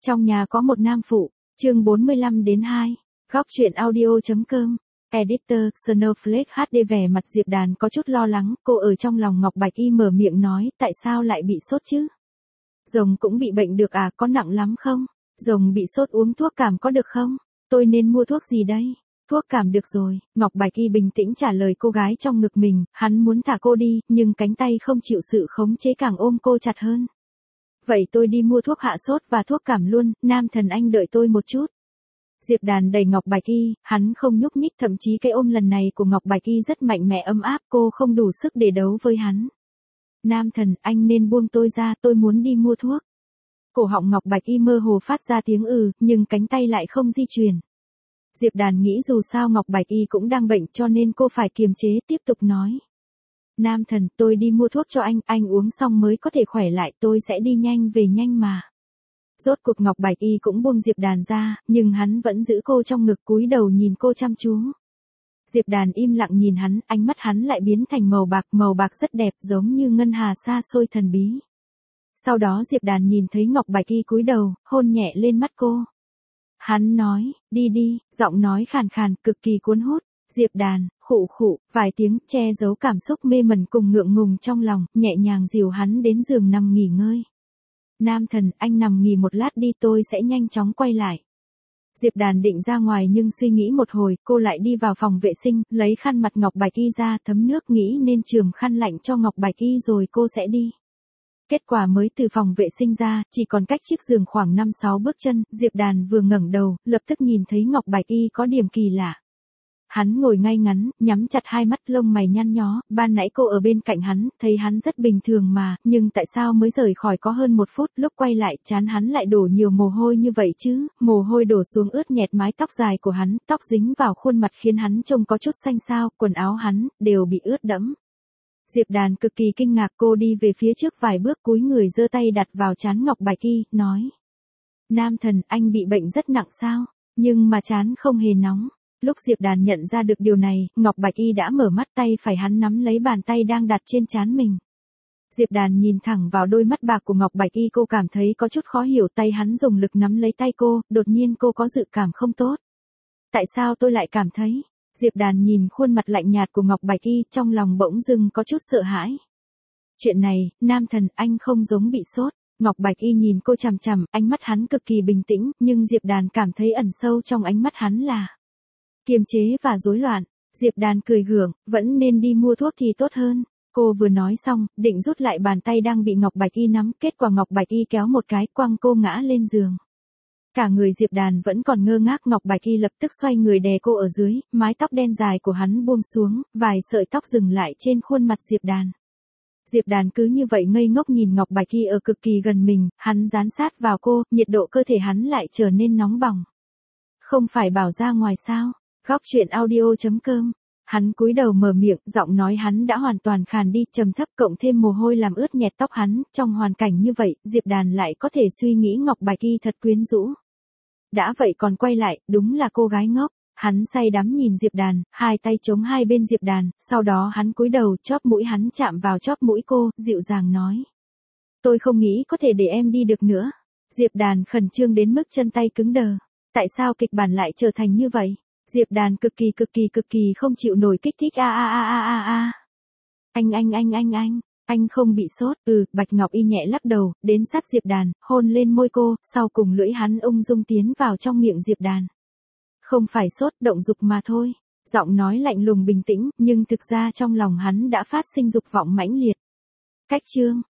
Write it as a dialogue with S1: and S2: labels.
S1: Trong nhà có một nam phụ, chương 45-2, góc truyện audio.com, editor, Snowflake HD. Vẻ mặt Diệp Đàn có chút lo lắng, cô ở trong lòng Ngọc Bạch Y mở miệng nói, tại sao lại bị sốt chứ? Rồng cũng bị bệnh được à, có nặng lắm không? Rồng bị sốt uống thuốc cảm có được không? Tôi nên mua thuốc gì đây? Thuốc cảm được rồi, Ngọc Bạch Y bình tĩnh trả lời cô gái trong ngực mình, hắn muốn thả cô đi, nhưng cánh tay không chịu sự khống chế càng ôm cô chặt hơn. Vậy tôi đi mua thuốc hạ sốt và thuốc cảm luôn, nam thần anh đợi tôi một chút. Diệp Đàn đẩy Ngọc Bạch Y, hắn không nhúc nhích, thậm chí cái ôm lần này của Ngọc Bạch Y rất mạnh mẽ ấm áp, cô không đủ sức để đấu với hắn. Nam thần, anh nên buông tôi ra, tôi muốn đi mua thuốc. Cổ họng Ngọc Bạch Y mơ hồ phát ra tiếng nhưng cánh tay lại không di chuyển. Diệp Đàn nghĩ dù sao Ngọc Bạch Y cũng đang bệnh cho nên cô phải kiềm chế, tiếp tục nói. Nam thần, tôi đi mua thuốc cho anh uống xong mới có thể khỏe lại, tôi sẽ đi nhanh về nhanh mà. Rốt cuộc Ngọc Bạch Y cũng buông Diệp Đàn ra, nhưng hắn vẫn giữ cô trong ngực cúi đầu nhìn cô chăm chú. Diệp Đàn im lặng nhìn hắn, ánh mắt hắn lại biến thành màu bạc rất đẹp giống như ngân hà xa xôi thần bí. Sau đó Diệp Đàn nhìn thấy Ngọc Bạch Y cúi đầu, hôn nhẹ lên mắt cô. Hắn nói, đi đi, giọng nói khàn khàn, cực kỳ cuốn hút. Diệp Đàn, khụ, vài tiếng che giấu cảm xúc mê mẩn cùng ngượng ngùng trong lòng, nhẹ nhàng dìu hắn đến giường nằm nghỉ ngơi. Nam thần, anh nằm nghỉ một lát đi, tôi sẽ nhanh chóng quay lại. Diệp Đàn định ra ngoài nhưng suy nghĩ một hồi, cô lại đi vào phòng vệ sinh, lấy khăn mặt Ngọc Bạch Y ra, thấm nước, nghĩ nên chườm khăn lạnh cho Ngọc Bạch Y rồi cô sẽ đi. Kết quả mới từ phòng vệ sinh ra, chỉ còn cách chiếc giường khoảng 5-6 bước chân, Diệp Đàn vừa ngẩng đầu, lập tức nhìn thấy Ngọc Bạch Y có điểm kỳ lạ. Hắn ngồi ngay ngắn, nhắm chặt hai mắt, lông mày nhăn nhó, ban nãy cô ở bên cạnh hắn, thấy hắn rất bình thường mà, nhưng tại sao mới rời khỏi có hơn 1 phút, lúc quay lại, trán hắn lại đổ nhiều mồ hôi như vậy chứ, mồ hôi đổ xuống ướt nhẹp mái tóc dài của hắn, tóc dính vào khuôn mặt khiến hắn trông có chút xanh xao, quần áo hắn, đều bị ướt đẫm. Diệp Đàn cực kỳ kinh ngạc, cô đi về phía trước vài bước, cúi người giơ tay đặt vào trán Ngọc Bạch Y, nói. Nam thần, anh bị bệnh rất nặng sao, nhưng mà trán không hề nóng. Lúc Diệp Đàn nhận ra được điều này, Ngọc Bạch Y đã mở mắt, tay phải hắn nắm lấy bàn tay đang đặt trên trán mình. Diệp Đàn nhìn thẳng vào đôi mắt bạc của Ngọc Bạch Y, cô cảm thấy có chút khó hiểu, tay hắn dùng lực nắm lấy tay cô, đột nhiên cô có dự cảm không tốt. Tại sao tôi lại cảm thấy? Diệp Đàn nhìn khuôn mặt lạnh nhạt của Ngọc Bạch Y, trong lòng bỗng dưng có chút sợ hãi. Chuyện này, nam thần, anh không giống bị sốt. Ngọc Bạch Y nhìn cô chằm chằm, ánh mắt hắn cực kỳ bình tĩnh, nhưng Diệp Đàn cảm thấy ẩn sâu trong ánh mắt hắn là kiềm chế và rối loạn. Diệp Đàn cười gượng, vẫn nên đi mua thuốc thì tốt hơn. Cô vừa nói xong, định rút lại bàn tay đang bị Ngọc Bạch Y nắm, kết quả Ngọc Bạch Y kéo một cái, quăng cô ngã lên giường. Cả người Diệp Đàn vẫn còn ngơ ngác, Ngọc Bạch Y lập tức xoay người đè cô ở dưới, mái tóc đen dài của hắn buông xuống, vài sợi tóc dừng lại trên khuôn mặt Diệp Đàn. Diệp Đàn cứ như vậy ngây ngốc nhìn Ngọc Bạch Y ở cực kỳ gần mình, hắn dán sát vào cô, nhiệt độ cơ thể hắn lại trở nên nóng bỏng. Không phải bảo ra ngoài sao? Góc truyện audio.com. Hắn cúi đầu mở miệng, giọng nói hắn đã hoàn toàn khàn đi, trầm thấp, cộng thêm mồ hôi làm ướt nhẹp tóc hắn, trong hoàn cảnh như vậy, Diệp Đàn lại có thể suy nghĩ Ngọc Bạch Y thật quyến rũ. Đã vậy còn quay lại, đúng là cô gái ngốc. Hắn say đắm nhìn Diệp Đàn, hai tay chống hai bên Diệp Đàn, sau đó hắn cúi đầu, chóp mũi hắn chạm vào chóp mũi cô, dịu dàng nói. Tôi không nghĩ có thể để em đi được nữa. Diệp Đàn khẩn trương đến mức chân tay cứng đờ. Tại sao kịch bản lại trở thành như vậy? Diệp Đàn cực kỳ không chịu nổi kích thích Anh không bị sốt, Bạch Ngọc Y nhẹ lắc đầu, đến sát Diệp Đàn, hôn lên môi cô, sau cùng lưỡi hắn ung dung tiến vào trong miệng Diệp Đàn. Không phải sốt, động dục mà thôi. Giọng nói lạnh lùng bình tĩnh, nhưng thực ra trong lòng hắn đã phát sinh dục vọng mãnh liệt. Cách chương